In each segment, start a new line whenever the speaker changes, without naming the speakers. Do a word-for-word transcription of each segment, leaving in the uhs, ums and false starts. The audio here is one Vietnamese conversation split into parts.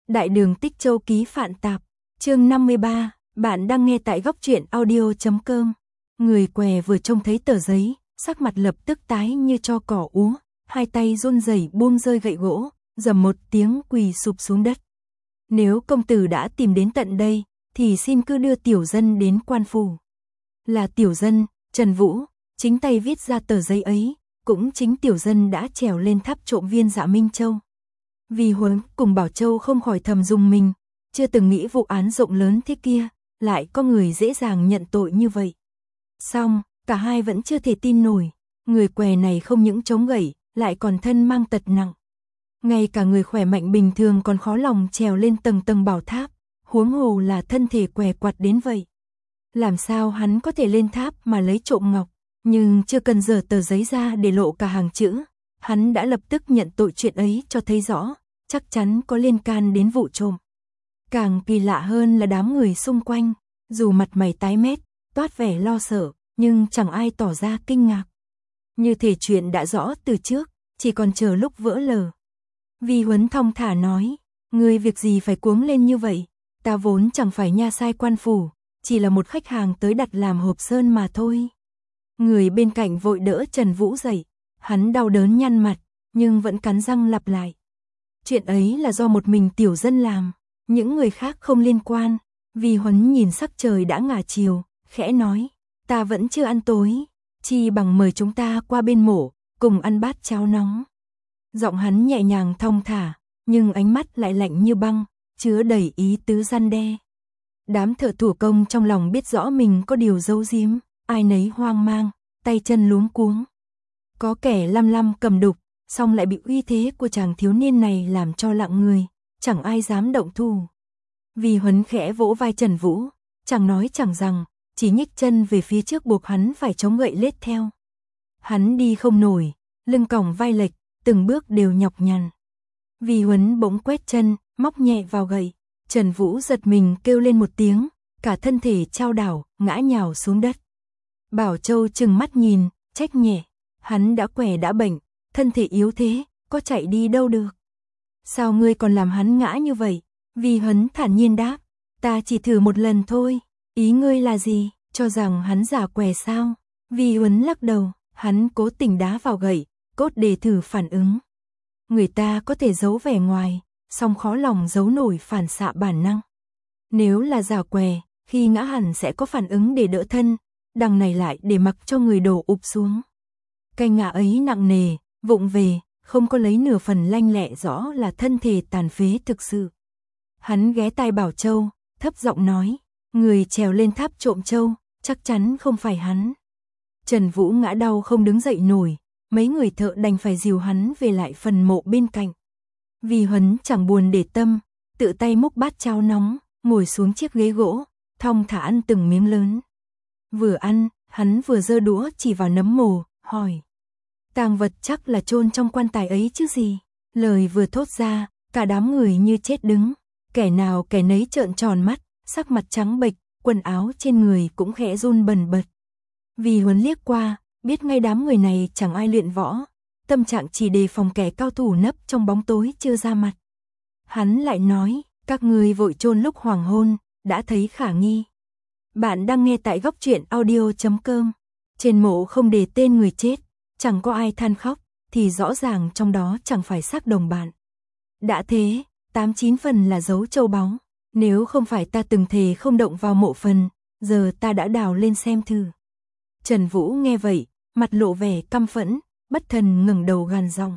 Đại đường Tích Châu ký Phạn Tạp, chương năm mươi ba, bạn đang nghe tại góc truyện audio chấm com. Người què vừa trông thấy tờ giấy, sắc mặt lập tức tái như tro cỏ úa, hai tay run rẩy buông rơi gậy gỗ, rầm một tiếng quỳ sụp xuống đất. Nếu công tử đã tìm đến tận đây, thì xin cứ đưa tiểu dân đến quan phủ. Là tiểu dân, Trần Vũ, chính tay viết ra tờ giấy ấy, cũng chính tiểu dân đã trèo lên tháp trộm viên Dạ Minh Châu. Vì Huấn cùng Bảo Châu không khỏi thầm dùng mình, chưa từng nghĩ vụ án rộng lớn thế kia, lại có người dễ dàng nhận tội như vậy. Xong, cả hai vẫn chưa thể tin nổi, người què này không những chống gậy, lại còn thân mang tật nặng. Ngay cả người khỏe mạnh bình thường còn khó lòng trèo lên tầng tầng bảo tháp, huống hồ là thân thể què quặt đến vậy. Làm sao hắn có thể lên tháp mà lấy trộm ngọc, nhưng chưa cần dở tờ giấy ra để lộ cả hàng chữ, hắn đã lập tức nhận tội chuyện ấy cho thấy rõ, chắc chắn có liên can đến vụ trộm. Càng kỳ lạ hơn là đám người xung quanh, dù mặt mày tái mét, toát vẻ lo sợ, nhưng chẳng ai tỏ ra kinh ngạc. Như thể chuyện đã rõ từ trước, chỉ còn chờ lúc vỡ lờ. Vi Huấn thong thả nói, ngươi việc gì phải cuống lên như vậy, ta vốn chẳng phải nha sai quan phủ, chỉ là một khách hàng tới đặt làm hộp sơn mà thôi. Người bên cạnh vội đỡ Trần Vũ dậy, hắn đau đớn nhăn mặt, nhưng vẫn cắn răng lặp lại. Chuyện ấy là do một mình tiểu dân làm, những người khác không liên quan. Vi Huấn nhìn sắc trời đã ngả chiều, khẽ nói, ta vẫn chưa ăn tối, chi bằng mời chúng ta qua bên mổ, cùng ăn bát cháo nóng. Giọng hắn nhẹ nhàng thong thả, nhưng ánh mắt lại lạnh như băng, chứa đầy ý tứ răn đe. Đám thợ thủ công trong lòng biết rõ mình có điều giấu giếm, ai nấy hoang mang, tay chân luống cuống. Có kẻ lăm lăm cầm đục, xong lại bị uy thế của chàng thiếu niên này làm cho lặng người, chẳng ai dám động thủ. Vi Huấn khẽ vỗ vai Trần Vũ, chẳng nói chẳng rằng, chỉ nhích chân về phía trước buộc hắn phải chống gậy lết theo. Hắn đi không nổi, lưng còng vai lệch, từng bước đều nhọc nhằn. Vi Huấn bỗng quét chân, móc nhẹ vào gậy, Trần Vũ giật mình kêu lên một tiếng, cả thân thể chao đảo, ngã nhào xuống đất. Bảo Châu trừng mắt nhìn, trách nhẹ, hắn đã què đã bệnh, thân thể yếu thế, có chạy đi đâu được. Sao ngươi còn làm hắn ngã như vậy? Vi Huấn thản nhiên đáp, ta chỉ thử một lần thôi, ý ngươi là gì, cho rằng hắn giả què sao? Vi Huấn lắc đầu, hắn cố tình đá vào gậy, cốt để thử phản ứng. Người ta có thể giấu vẻ ngoài, song khó lòng giấu nổi phản xạ bản năng. Nếu là giả què, khi ngã hẳn sẽ có phản ứng để đỡ thân, đằng này lại để mặc cho người đổ ụp xuống. Cái ngã ấy nặng nề, vụng về, không có lấy nửa phần lanh lẹ rõ là thân thể tàn phế thực sự. Hắn ghé tai Bảo Châu, thấp giọng nói, người trèo lên tháp trộm châu, chắc chắn không phải hắn. Trần Vũ ngã đau không đứng dậy nổi, mấy người thợ đành phải dìu hắn về lại phần mộ bên cạnh. Vi Huấn chẳng buồn để tâm, tự tay múc bát cháo nóng, ngồi xuống chiếc ghế gỗ, thong thả ăn từng miếng lớn. Vừa ăn, hắn vừa giơ đũa chỉ vào nấm mồ, hỏi, tang vật chắc là chôn trong quan tài ấy chứ gì. Lời vừa thốt ra, cả đám người như chết đứng, kẻ nào kẻ nấy trợn tròn mắt, sắc mặt trắng bệch, quần áo trên người cũng khẽ run bần bật. Vi Huấn liếc qua, biết ngay đám người này chẳng ai luyện võ, tâm trạng chỉ đề phòng kẻ cao thủ nấp trong bóng tối chưa ra mặt. Hắn lại nói, các ngươi vội chôn lúc hoàng hôn, đã thấy khả nghi. Bạn đang nghe tại góc truyện audio chấm com. Trên mộ không đề tên người chết, chẳng có ai than khóc, thì rõ ràng trong đó chẳng phải xác đồng bạn. Đã thế, tám chín phần là dấu châu báu, nếu không phải ta từng thề không động vào mộ phần, giờ ta đã đào lên xem thử. Trần Vũ nghe vậy, mặt lộ vẻ căm phẫn, bất thần ngẩng đầu gằn giọng.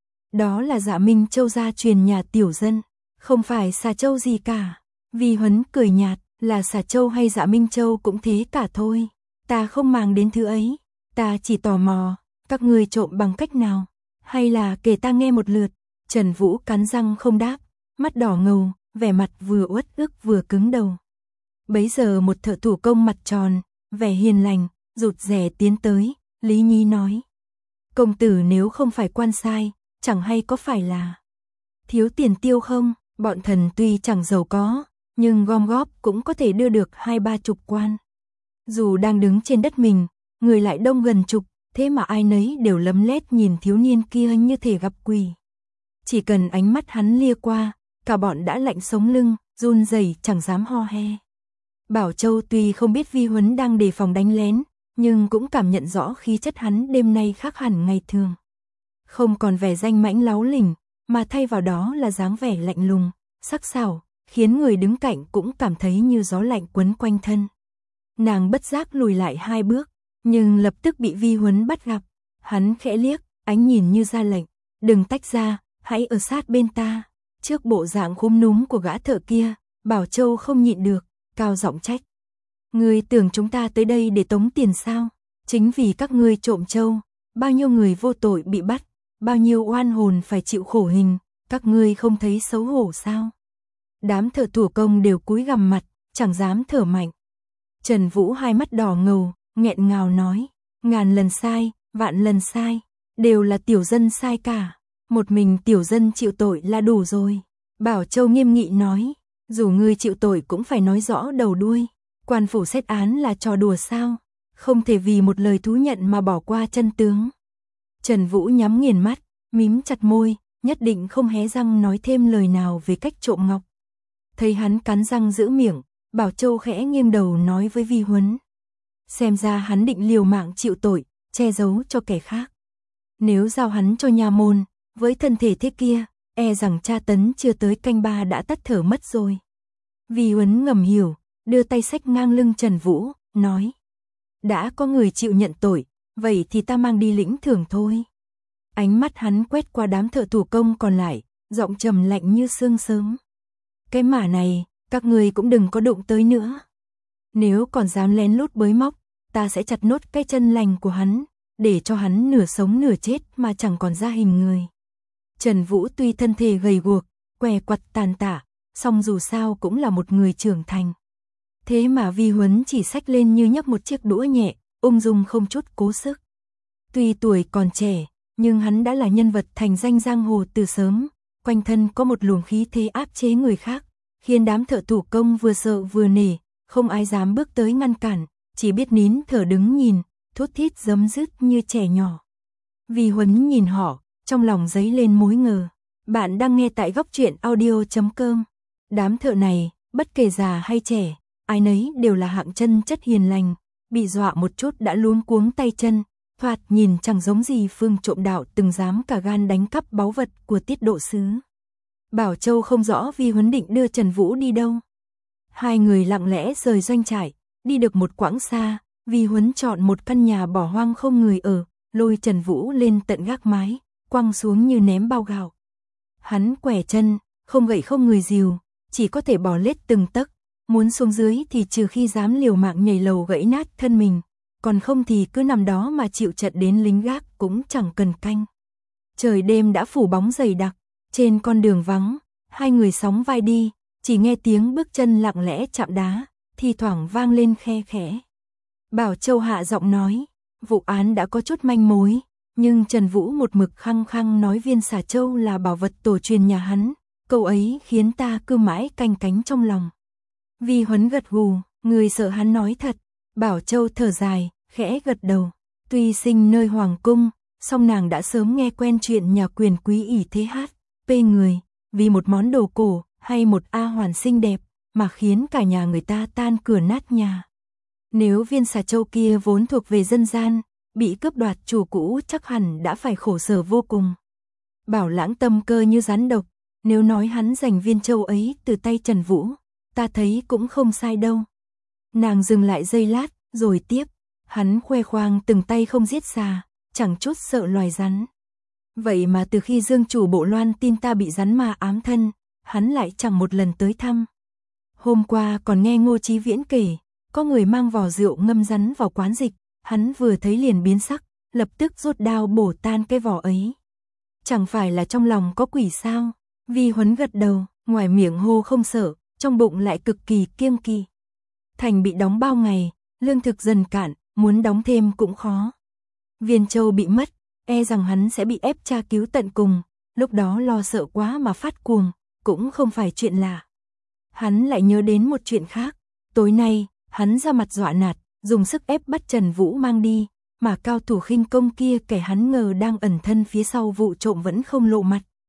Đó là Dạ Minh Châu gia truyền nhà tiểu dân, không phải xà châu gì cả. Vi Huấn cười nhạt, là xà châu hay Dạ Minh Châu cũng thế cả thôi. Ta không màng đến thứ ấy, ta chỉ tò mò, các ngươi trộm bằng cách nào, hay là kể ta nghe một lượt. Trần Vũ cắn răng không đáp, mắt đỏ ngầu, vẻ mặt vừa uất ức vừa cứng đầu. Bấy giờ một thợ thủ công mặt tròn, vẻ hiền lành, rụt rè tiến tới, Lý Nhi nói. Công tử nếu không phải quan sai, chẳng hay có phải là thiếu tiền tiêu không, bọn thần tuy chẳng giàu có, nhưng gom góp cũng có thể đưa được hai ba chục quan. Dù đang đứng trên đất mình, người lại đông gần chục, thế mà ai nấy đều lấm lét nhìn thiếu niên kia như thể gặp quỷ. Chỉ cần ánh mắt hắn lia qua, cả bọn đã lạnh sống lưng, run rẩy chẳng dám ho he. Bảo Châu tuy không biết Vi Huấn đang đề phòng đánh lén, nhưng cũng cảm nhận rõ khí chất hắn đêm nay khác hẳn ngày thường. Không còn vẻ danh mãnh láu lỉnh, mà thay vào đó là dáng vẻ lạnh lùng, sắc sảo, khiến người đứng cạnh cũng cảm thấy như gió lạnh quấn quanh thân. Nàng bất giác lùi lại hai bước, nhưng lập tức bị Vi Huấn bắt gặp. Hắn khẽ liếc, ánh nhìn như ra lệnh, đừng tách ra, hãy ở sát bên ta. Trước bộ dạng khúm núm của gã thợ kia, Bảo Châu không nhịn được, cao giọng trách. Ngươi tưởng chúng ta tới đây để tống tiền sao? Chính vì các ngươi trộm trâu, bao nhiêu người vô tội bị bắt, bao nhiêu oan hồn phải chịu khổ hình, các ngươi không thấy xấu hổ sao? Đám thợ thủ công đều cúi gằm mặt, chẳng dám thở mạnh. Trần Vũ hai mắt đỏ ngầu, nghẹn ngào nói, ngàn lần sai, vạn lần sai, đều là tiểu dân sai cả, một mình tiểu dân chịu tội là đủ rồi. Bảo Châu nghiêm nghị nói, dù ngươi chịu tội cũng phải nói rõ đầu đuôi, quan phủ xét án là trò đùa sao, không thể vì một lời thú nhận mà bỏ qua chân tướng. Trần Vũ nhắm nghiền mắt, mím chặt môi, nhất định không hé răng nói thêm lời nào về cách trộm ngọc. Thấy hắn cắn răng giữ miệng, Bảo Châu khẽ nghiêng đầu nói với Vi Huấn. Xem ra hắn định liều mạng chịu tội, che giấu cho kẻ khác. Nếu giao hắn cho nha môn, với thân thể thế kia, e rằng tra tấn chưa tới canh ba đã tắt thở mất rồi. Vi Huấn ngầm hiểu, đưa tay xách ngang lưng Trần Vũ, nói. Đã có người chịu nhận tội, vậy thì ta mang đi lĩnh thưởng thôi. Ánh mắt hắn quét qua đám thợ thủ công còn lại, giọng trầm lạnh như sương sớm. Cái mả này, các người cũng đừng có đụng tới nữa. Nếu còn dám lén lút bới móc, ta sẽ chặt nốt cái chân lành của hắn, để cho hắn nửa sống nửa chết mà chẳng còn ra hình người. Trần Vũ tuy thân thể gầy guộc, què quặt tàn tả, song dù sao cũng là một người trưởng thành. Thế mà Vi Huấn chỉ xách lên như nhấc một chiếc đũa nhẹ, ung dung không chút cố sức. Tuy tuổi còn trẻ, nhưng hắn đã là nhân vật thành danh giang hồ từ sớm, quanh thân có một luồng khí thế áp chế người khác, khiến đám thợ thủ công vừa sợ vừa nể, không ai dám bước tới ngăn cản, chỉ biết nín thở đứng nhìn, thút thít giấm dứt như trẻ nhỏ. Vi Huấn nhìn họ, trong lòng dấy lên mối ngờ. Bạn đang nghe tại góc truyện audio chấm com. Đám thợ này, bất kể già hay trẻ, ai nấy đều là hạng chân chất hiền lành, bị dọa một chút đã luống cuống tay chân, thoạt nhìn chẳng giống gì phương trộm đạo từng dám cả gan đánh cắp báu vật của Tiết Độ sứ. Bảo Châu không rõ Vi Huấn định đưa Trần Vũ đi đâu. Hai người lặng lẽ rời doanh trại, đi được một quãng xa, Vi Huấn chọn một căn nhà bỏ hoang không người ở, lôi Trần Vũ lên tận gác mái, quăng xuống như ném bao gạo. Hắn quẻ chân, không gậy không người dìu, chỉ có thể bò lết từng tấc, muốn xuống dưới thì trừ khi dám liều mạng nhảy lầu gãy nát thân mình, còn không thì cứ nằm đó mà chịu trận đến lính gác cũng chẳng cần canh. Trời đêm đã phủ bóng dày đặc, trên con đường vắng, hai người sóng vai đi, chỉ nghe tiếng bước chân lặng lẽ chạm đá, thi thoảng vang lên khe khẽ. Bảo Châu hạ giọng nói, vụ án đã có chút manh mối, nhưng Trần Vũ một mực khăng khăng nói viên xà châu là bảo vật tổ truyền nhà hắn, câu ấy khiến ta cứ mãi canh cánh trong lòng. Vi Huấn gật gù, người sợ hắn nói thật. Bảo Châu thở dài, khẽ gật đầu. Tuy sinh nơi hoàng cung, song nàng đã sớm nghe quen chuyện nhà quyền quý ỷ thế hát, pê người, vì một món đồ cổ hay một A hoàn xinh đẹp mà khiến cả nhà người ta tan cửa nát nhà. Nếu viên xà châu kia vốn thuộc về dân gian, bị cướp đoạt chủ cũ chắc hẳn đã phải khổ sở vô cùng. Bảo Lãng tâm cơ như rắn độc, nếu nói hắn giành viên châu ấy từ tay Trần Vũ, ta thấy cũng không sai đâu. Nàng dừng lại giây lát, rồi tiếp, hắn khoe khoang từng tay không giết xà, chẳng chút sợ loài rắn. Vậy mà từ khi Dương chủ Bộ Loan tin ta bị rắn ma ám thân, hắn lại chẳng một lần tới thăm. Hôm qua còn nghe Ngô Chí Viễn kể, có người mang vò rượu ngâm rắn vào quán dịch, hắn vừa thấy liền biến sắc, lập tức rút đao bổ tan cái vò ấy. Chẳng phải là trong lòng có quỷ sao? Vi Huấn gật đầu, ngoài miệng hô không sợ, trong bụng lại cực kỳ kiêng kỵ. Thành bị đóng bao ngày, lương thực dần cạn, muốn đóng thêm cũng khó. Viên châu bị mất, e rằng hắn sẽ bị ép tra cứu tận cùng, lúc đó lo sợ quá mà phát cuồng, cũng không phải chuyện lạ. Hắn lại nhớ đến một chuyện khác, tối nay, hắn ra mặt dọa nạt, dùng sức ép bắt Trần Vũ mang đi, mà cao thủ khinh công kia kẻ hắn ngờ đang ẩn thân phía sau vụ trộm vẫn không lộ mặt.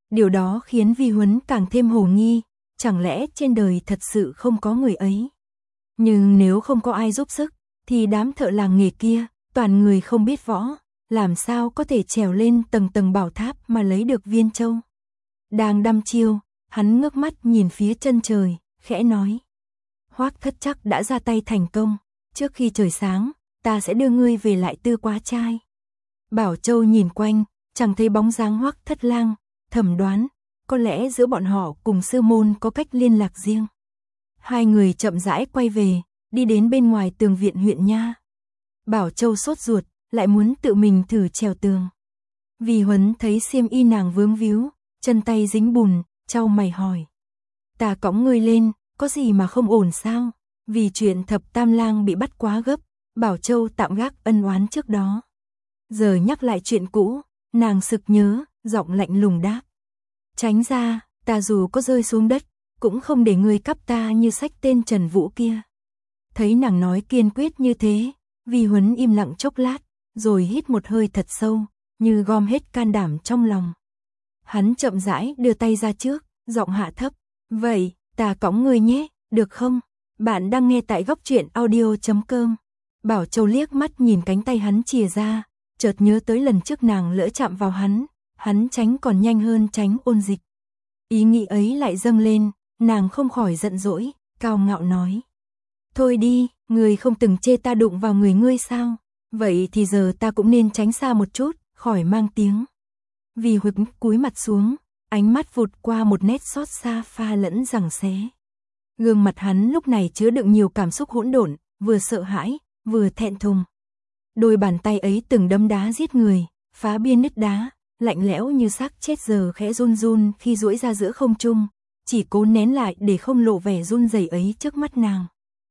Điều đó khiến Vi Huấn càng thêm hồ nghi, chẳng lẽ trên đời thật sự không có người ấy. Nhưng nếu không có ai giúp sức, thì đám thợ làng nghề kia, toàn người không biết võ, làm sao có thể trèo lên tầng tầng bảo tháp mà lấy được viên châu. Đang đăm chiêu, hắn ngước mắt nhìn phía chân trời, khẽ nói. Hoắc thất chắc đã ra tay thành công, trước khi trời sáng, ta sẽ đưa ngươi về lại Tư Quá Trai. Bảo Châu nhìn quanh, chẳng thấy bóng dáng Hoắc thất lang, thầm đoán, có lẽ giữa bọn họ cùng sư môn có cách liên lạc riêng. Hai người chậm rãi quay về, đi đến bên ngoài tường viện huyện nha. Bảo Châu sốt ruột, lại muốn tự mình thử trèo tường. Vi Huấn thấy xiêm y nàng vướng víu, chân tay dính bùn, chau mày hỏi. Ta cõng ngươi lên, có gì mà không ổn sao? Vì chuyện thập tam lang bị bắt quá gấp, Bảo Châu tạm gác ân oán trước đó. Giờ nhắc lại chuyện cũ, nàng sực nhớ, giọng lạnh lùng đáp. Tránh ra, ta dù có rơi xuống đất, cũng không để ngươi cắp ta như sách tên Trần Vũ kia. Thấy nàng nói kiên quyết như thế, Vi Huấn im lặng chốc lát, rồi hít một hơi thật sâu, như gom hết can đảm trong lòng. Hắn chậm rãi đưa tay ra trước, giọng hạ thấp. Vậy, ta cõng ngươi nhé, được không? Bạn đang nghe tại góc truyện audio chấm com. Bảo Châu liếc mắt nhìn cánh tay hắn chìa ra, chợt nhớ tới lần trước nàng lỡ chạm vào hắn, hắn tránh còn nhanh hơn tránh ôn dịch. Ý nghĩ ấy lại dâng lên, nàng không khỏi giận dỗi, cao ngạo nói. Thôi đi, người không từng chê ta đụng vào người ngươi sao? Vậy thì giờ ta cũng nên tránh xa một chút, khỏi mang tiếng. Vi Huấn cúi mặt xuống, ánh mắt vụt qua một nét xót xa pha lẫn giằng xé. Gương mặt hắn lúc này chứa đựng nhiều cảm xúc hỗn độn, vừa sợ hãi, vừa thẹn thùng. Đôi bàn tay ấy từng đấm đá giết người, phá biên nứt đá, lạnh lẽo như xác chết giờ khẽ run run khi duỗi ra giữa không trung, chỉ cố nén lại để không lộ vẻ run rẩy ấy trước mắt nàng.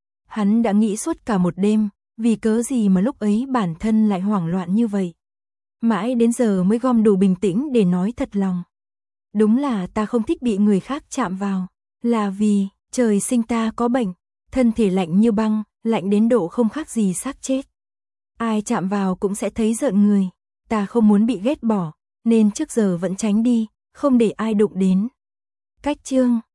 Hắn đã nghĩ suốt cả một đêm, vì cớ gì mà lúc ấy bản thân lại hoảng loạn như vậy. Mãi đến giờ mới gom đủ bình tĩnh để nói thật lòng. Đúng là ta không thích bị người khác chạm vào, là vì trời sinh ta có bệnh, thân thể lạnh như băng, lạnh đến độ không khác gì xác chết. Ai chạm vào cũng sẽ thấy rợn người, ta không muốn bị ghét bỏ, nên trước giờ vẫn tránh đi, không để ai đụng đến. Cách chương